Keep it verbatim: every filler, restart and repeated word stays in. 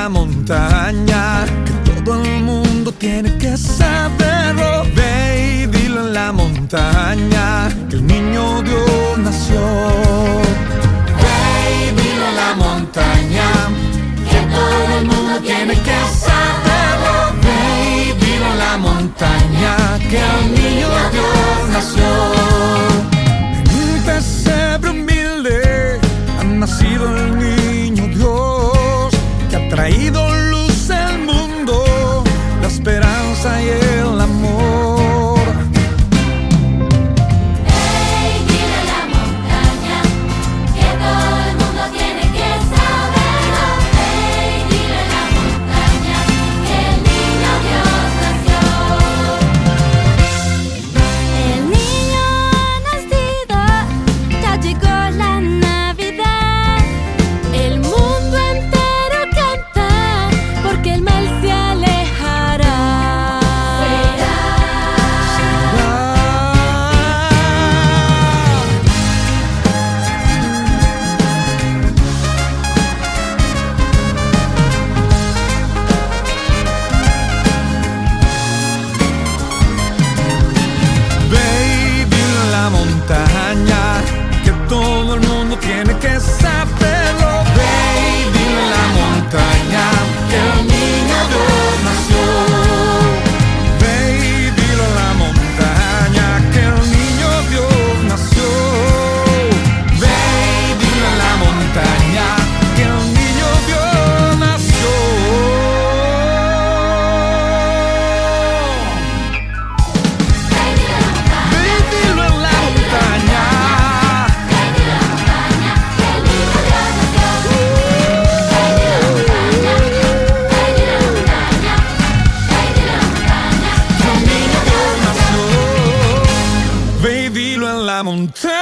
la montaña, que todo el mundo tiene que saberlo. Ve y dilo en la montaña, que el niño Dios nació. Ve y dilo en la montaña, que todo el mundo tiene que saberlo. Ve y dilo en la montaña, que el niño Dios nació. En un pesebre humilde ha nacido el niño Dios, que ha traído luz al mundo, la esperanza y el amor. Hey, dile a la montaña, que todo el mundo tiene que saberlo. Hey, dile a la montaña, que el niño Dios nació. El niño ha nacido, ya llegó la Navidad. El mundo entero canta, porque el mal se alejará. Ve y dilo en la montaña, que todo el mundo tiene que saberlo. Ve y dilo en la montaña, que el niño Dios nació. Ve y dilo en la montaña, que el niño Dios nació. Ve y dilo en la montaña, que el niño Dios nació. Ve y dilo en la montaña. Ve y dilo en la montaña.